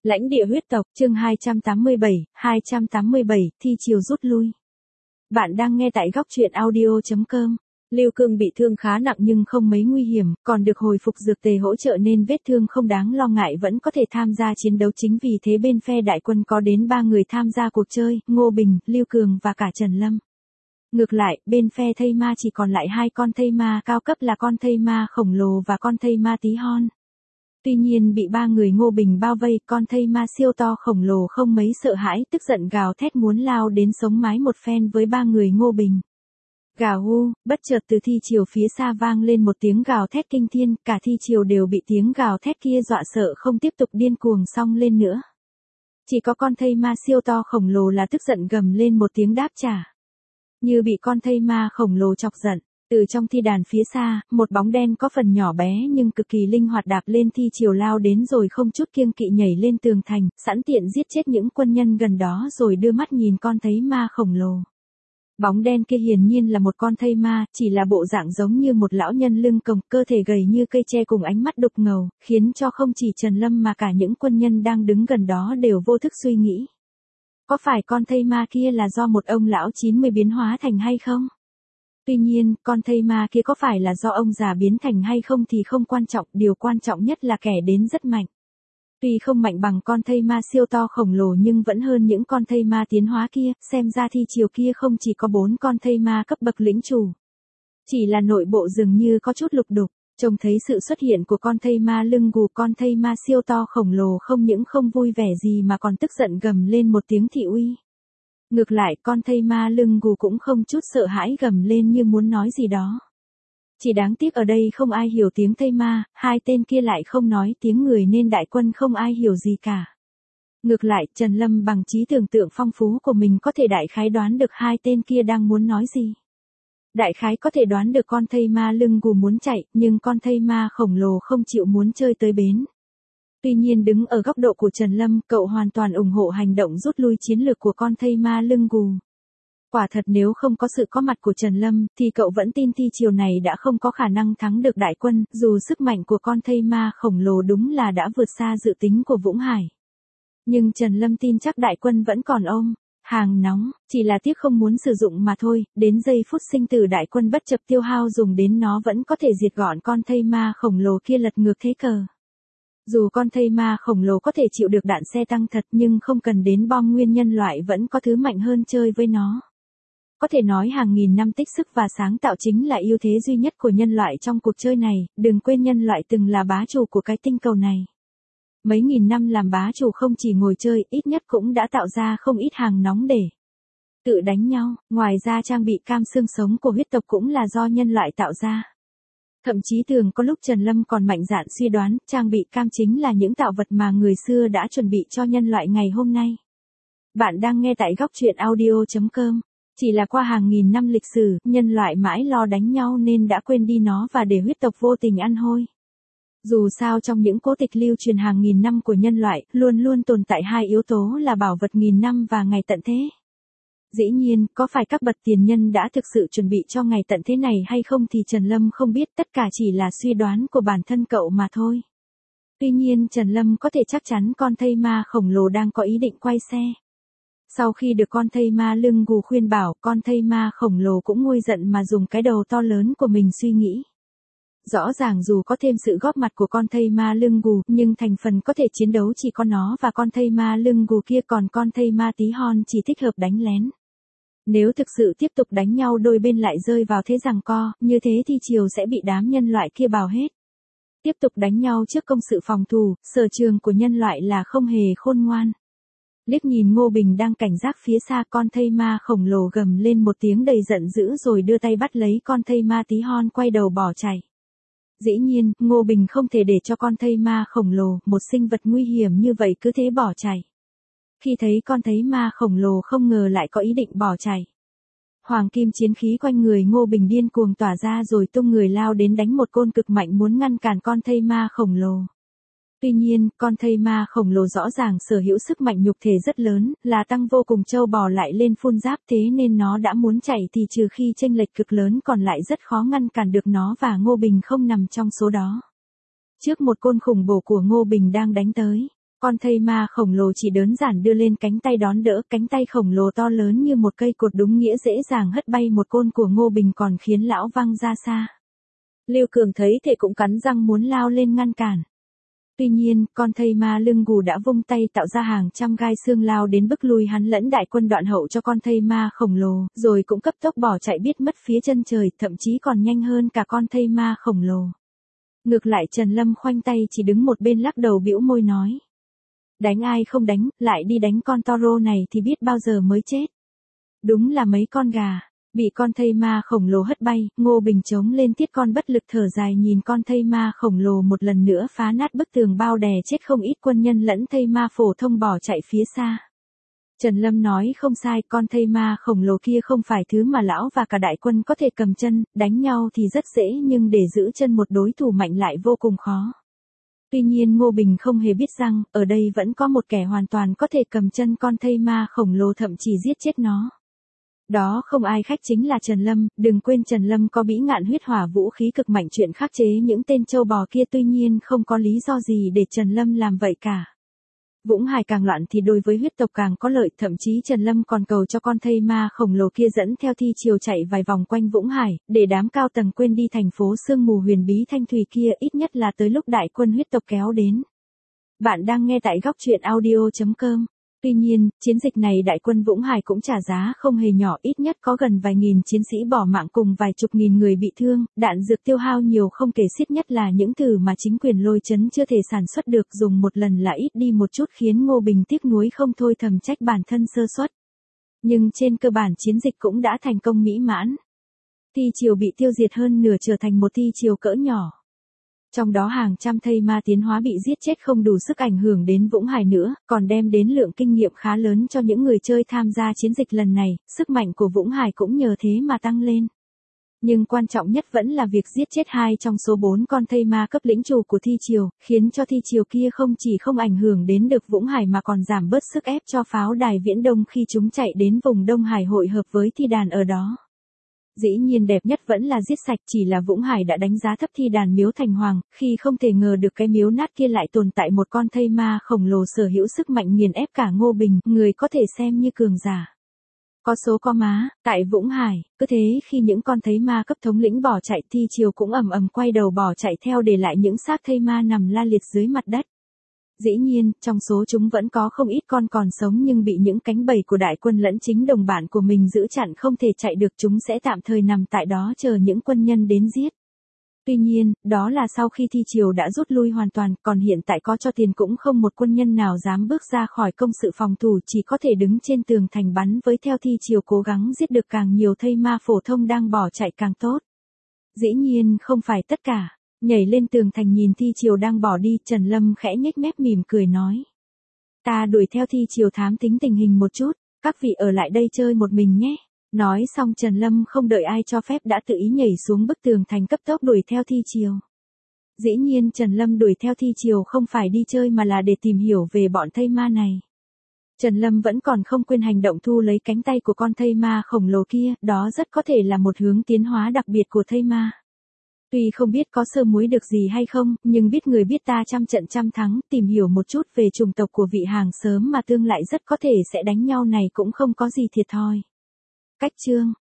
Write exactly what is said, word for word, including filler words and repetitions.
Lãnh địa huyết tộc, chương hai trăm tám mươi bảy, hai trăm tám mươi bảy, thi chiều rút lui. Bạn đang nghe tại góc truyện audio chấm com. Lưu Cương bị thương khá nặng nhưng không mấy nguy hiểm, còn được hồi phục dược tề hỗ trợ nên vết thương không đáng lo ngại, vẫn có thể tham gia chiến đấu. Chính vì thế bên phe đại quân có đến ba người tham gia cuộc chơi, Ngô Bình, Lưu Cường và cả Trần Lâm. Ngược lại, bên phe thây ma chỉ còn lại hai con thây ma cao cấp là con thây ma khổng lồ và con thây ma tí hon. Tuy nhiên bị ba người Ngô Bình bao vây, con thây ma siêu to khổng lồ không mấy sợ hãi, tức giận gào thét muốn lao đến sống mái một phen với ba người Ngô Bình. Gào hu, bất chợt từ thi chiều phía xa vang lên một tiếng gào thét kinh thiên, cả thi chiều đều bị tiếng gào thét kia dọa sợ không tiếp tục điên cuồng xông lên nữa. Chỉ có con thây ma siêu to khổng lồ là tức giận gầm lên một tiếng đáp trả. Như bị con thây ma khổng lồ chọc giận. Từ trong thi đàn phía xa, một bóng đen có phần nhỏ bé nhưng cực kỳ linh hoạt đạp lên thi chiều lao đến rồi không chút kiêng kỵ nhảy lên tường thành, sẵn tiện giết chết những quân nhân gần đó rồi đưa mắt nhìn con thây ma khổng lồ. Bóng đen kia hiển nhiên là một con thây ma, chỉ là bộ dạng giống như một lão nhân lưng còng, cơ thể gầy như cây tre cùng ánh mắt đục ngầu, khiến cho không chỉ Trần Lâm mà cả những quân nhân đang đứng gần đó đều vô thức suy nghĩ. Có phải con thây ma kia là do một ông lão chín mươi biến hóa thành hay không? Tuy nhiên, con thây ma kia có phải là do ông già biến thành hay không thì không quan trọng, điều quan trọng nhất là kẻ đến rất mạnh. Tuy không mạnh bằng con thây ma siêu to khổng lồ nhưng vẫn hơn những con thây ma tiến hóa kia, xem ra thi chiều kia không chỉ có bốn con thây ma cấp bậc lĩnh chủ. Chỉ là nội bộ dường như có chút lục đục, trông thấy sự xuất hiện của con thây ma lưng gù, con thây ma siêu to khổng lồ không những không vui vẻ gì mà còn tức giận gầm lên một tiếng thị uy. Ngược lại con thây ma lưng gù cũng không chút sợ hãi gầm lên như muốn nói gì đó. Chỉ đáng tiếc ở đây không ai hiểu tiếng thây ma, hai tên kia lại không nói tiếng người nên đại quân không ai hiểu gì cả. Ngược lại Trần Lâm bằng trí tưởng tượng phong phú của mình có thể đại khái đoán được hai tên kia đang muốn nói gì. Đại khái có thể đoán được con thây ma lưng gù muốn chạy, nhưng con thây ma khổng lồ không chịu muốn chơi tới bến. Tuy nhiên đứng ở góc độ của Trần Lâm, cậu hoàn toàn ủng hộ hành động rút lui chiến lược của con thây ma lưng gù. Quả thật nếu không có sự có mặt của Trần Lâm, thì cậu vẫn tin thi chiều này đã không có khả năng thắng được đại quân, dù sức mạnh của con thây ma khổng lồ đúng là đã vượt xa dự tính của Vũng Hải. Nhưng Trần Lâm tin chắc đại quân vẫn còn ôm hàng nóng, chỉ là tiếc không muốn sử dụng mà thôi, đến giây phút sinh tử đại quân bất chợt tiêu hao dùng đến nó vẫn có thể diệt gọn con thây ma khổng lồ kia lật ngược thế cờ. Dù con thây ma khổng lồ có thể chịu được đạn xe tăng thật nhưng không cần đến bom nguyên nhân loại vẫn có thứ mạnh hơn chơi với nó. Có thể nói hàng nghìn năm tích sức và sáng tạo chính là ưu thế duy nhất của nhân loại trong cuộc chơi này, đừng quên nhân loại từng là bá chủ của cái tinh cầu này. Mấy nghìn năm làm bá chủ không chỉ ngồi chơi, ít nhất cũng đã tạo ra không ít hàng nóng để tự đánh nhau, ngoài ra trang bị cam xương sống của huyết tộc cũng là do nhân loại tạo ra. Thậm chí thường có lúc Trần Lâm còn mạnh dạn suy đoán, trang bị cam chính là những tạo vật mà người xưa đã chuẩn bị cho nhân loại ngày hôm nay. Bạn đang nghe tại góc truyện audio chấm com. Chỉ là qua hàng nghìn năm lịch sử, nhân loại mãi lo đánh nhau nên đã quên đi nó và để huyết tộc vô tình ăn hôi. Dù sao trong những cố tịch lưu truyền hàng nghìn năm của nhân loại, luôn luôn tồn tại hai yếu tố là bảo vật nghìn năm và ngày tận thế. Dĩ nhiên, có phải các bậc tiền nhân đã thực sự chuẩn bị cho ngày tận thế này hay không thì Trần Lâm không biết, tất cả chỉ là suy đoán của bản thân cậu mà thôi. Tuy nhiên Trần Lâm có thể chắc chắn con thây ma khổng lồ đang có ý định quay xe. Sau khi được con thây ma lưng gù khuyên bảo, con thây ma khổng lồ cũng nguôi giận mà dùng cái đầu to lớn của mình suy nghĩ. Rõ ràng dù có thêm sự góp mặt của con thây ma lưng gù, nhưng thành phần có thể chiến đấu chỉ có nó và con thây ma lưng gù kia, còn con thây ma tí hon chỉ thích hợp đánh lén. Nếu thực sự tiếp tục đánh nhau đôi bên lại rơi vào thế giằng co, như thế thì chiều sẽ bị đám nhân loại kia bào hết. Tiếp tục đánh nhau trước công sự phòng thủ, sở trường của nhân loại là không hề khôn ngoan. Liếc nhìn Ngô Bình đang cảnh giác phía xa, con thây ma khổng lồ gầm lên một tiếng đầy giận dữ rồi đưa tay bắt lấy con thây ma tí hon quay đầu bỏ chạy. Dĩ nhiên, Ngô Bình không thể để cho con thây ma khổng lồ, một sinh vật nguy hiểm như vậy cứ thế bỏ chạy. Khi thấy con thây ma khổng lồ không ngờ lại có ý định bỏ chạy. Hoàng kim chiến khí quanh người Ngô Bình điên cuồng tỏa ra rồi tung người lao đến đánh một côn cực mạnh muốn ngăn cản con thây ma khổng lồ. Tuy nhiên, con thây ma khổng lồ rõ ràng sở hữu sức mạnh nhục thể rất lớn, là tăng vô cùng trâu bò lại lên phun giáp, thế nên nó đã muốn chạy thì trừ khi chênh lệch cực lớn còn lại rất khó ngăn cản được nó và Ngô Bình không nằm trong số đó. Trước một côn khủng bổ của Ngô Bình đang đánh tới, Con thây ma khổng lồ chỉ đơn giản đưa lên cánh tay đón đỡ, cánh tay khổng lồ to lớn như một cây cột đúng nghĩa dễ dàng hất bay một côn của Ngô Bình còn khiến lão văng ra xa. Lưu Cường thấy thế cũng cắn răng muốn lao lên ngăn cản. Tuy nhiên, con thây ma lưng gù đã vung tay tạo ra hàng trăm gai xương lao đến bức lui hắn lẫn đại quân đoạn hậu cho con thây ma khổng lồ, rồi cũng cấp tốc bỏ chạy biết mất phía chân trời, thậm chí còn nhanh hơn cả con thây ma khổng lồ. Ngược lại Trần Lâm khoanh tay chỉ đứng một bên lắc đầu bĩu môi nói. Đánh ai không đánh, lại đi đánh con Toro này thì biết bao giờ mới chết. Đúng là mấy con gà. Bị con thây ma khổng lồ hất bay, Ngô Bình chống lên thiết con bất lực thở dài nhìn con thây ma khổng lồ một lần nữa phá nát bức tường bao đè chết không ít quân nhân lẫn thây ma phổ thông bỏ chạy phía xa. Trần Lâm nói không sai, con thây ma khổng lồ kia không phải thứ mà lão và cả đại quân có thể cầm chân, đánh nhau thì rất dễ nhưng để giữ chân một đối thủ mạnh lại vô cùng khó. Tuy nhiên Ngô Bình không hề biết rằng, ở đây vẫn có một kẻ hoàn toàn có thể cầm chân con thây ma khổng lồ thậm chí giết chết nó. Đó không ai khác chính là Trần Lâm, đừng quên Trần Lâm có bỉ ngạn huyết hỏa vũ khí cực mạnh chuyện khắc chế những tên châu bò kia tuy nhiên không có lý do gì để Trần Lâm làm vậy cả. Vũng Hải càng loạn thì đối với huyết tộc càng có lợi, thậm chí Trần Lâm còn cầu cho con thây ma khổng lồ kia dẫn theo thi triều chạy vài vòng quanh Vũng Hải, để đám cao tầng quên đi thành phố sương mù huyền bí Thanh Thủy kia ít nhất là tới lúc đại quân huyết tộc kéo đến. Bạn đang nghe tại góc truyện audio chấm com. Tuy nhiên, chiến dịch này đại quân Vũng Hải cũng trả giá không hề nhỏ, ít nhất có gần vài nghìn chiến sĩ bỏ mạng cùng vài chục nghìn người bị thương, đạn dược tiêu hao nhiều không kể xiết, nhất là những thứ mà chính quyền Lôi Trấn chưa thể sản xuất được dùng một lần là ít đi một chút khiến Ngô Bình tiếc nuối không thôi thầm trách bản thân sơ suất. Nhưng trên cơ bản chiến dịch cũng đã thành công mỹ mãn. Thi triều bị tiêu diệt hơn nửa trở thành một thi triều cỡ nhỏ. Trong đó hàng trăm thây ma tiến hóa bị giết chết không đủ sức ảnh hưởng đến Vũng Hải nữa, còn đem đến lượng kinh nghiệm khá lớn cho những người chơi tham gia chiến dịch lần này, sức mạnh của Vũng Hải cũng nhờ thế mà tăng lên. Nhưng quan trọng nhất vẫn là việc giết chết hai trong số bốn con thây ma cấp lĩnh chủ của thi triều, khiến cho thi triều kia không chỉ không ảnh hưởng đến được Vũng Hải mà còn giảm bớt sức ép cho pháo đài Viễn Đông khi chúng chạy đến vùng Đông Hải hội hợp với thi đàn ở đó. Dĩ nhiên đẹp nhất vẫn là giết sạch, chỉ là Vũng Hải đã đánh giá thấp thi đàn Miếu Thành Hoàng, khi không thể ngờ được cái miếu nát kia lại tồn tại một con thây ma khổng lồ sở hữu sức mạnh nghiền ép cả Ngô Bình, người có thể xem như cường giả. Có số có má, tại Vũng Hải, cứ thế khi những con thây ma cấp thống lĩnh bỏ chạy thi triều cũng ầm ầm quay đầu bỏ chạy theo để lại những xác thây ma nằm la liệt dưới mặt đất. Dĩ nhiên, trong số chúng vẫn có không ít con còn sống nhưng bị những cánh bầy của đại quân lẫn chính đồng bạn của mình giữ chặn không thể chạy được, chúng sẽ tạm thời nằm tại đó chờ những quân nhân đến giết. Tuy nhiên, đó là sau khi thi triều đã rút lui hoàn toàn, còn hiện tại có cho tiền cũng không một quân nhân nào dám bước ra khỏi công sự phòng thủ, chỉ có thể đứng trên tường thành bắn với theo thi triều cố gắng giết được càng nhiều thây ma phổ thông đang bỏ chạy càng tốt. Dĩ nhiên không phải tất cả. Nhảy lên tường thành nhìn thi triều đang bỏ đi, Trần Lâm khẽ nhếch mép mỉm cười nói. Ta đuổi theo thi triều thám tính tình hình một chút, các vị ở lại đây chơi một mình nhé. Nói xong Trần Lâm không đợi ai cho phép đã tự ý nhảy xuống bức tường thành cấp tốc đuổi theo thi triều. Dĩ nhiên Trần Lâm đuổi theo thi triều không phải đi chơi mà là để tìm hiểu về bọn thây ma này. Trần Lâm vẫn còn không quên hành động thu lấy cánh tay của con thây ma khổng lồ kia, đó rất có thể là một hướng tiến hóa đặc biệt của thây ma. Tuy không biết có sơ muối được gì hay không, nhưng biết người biết ta trăm trận trăm thắng, tìm hiểu một chút về chủng tộc của vị hàng xóm mà tương lại rất có thể sẽ đánh nhau này cũng không có gì thiệt thòi. Cách chương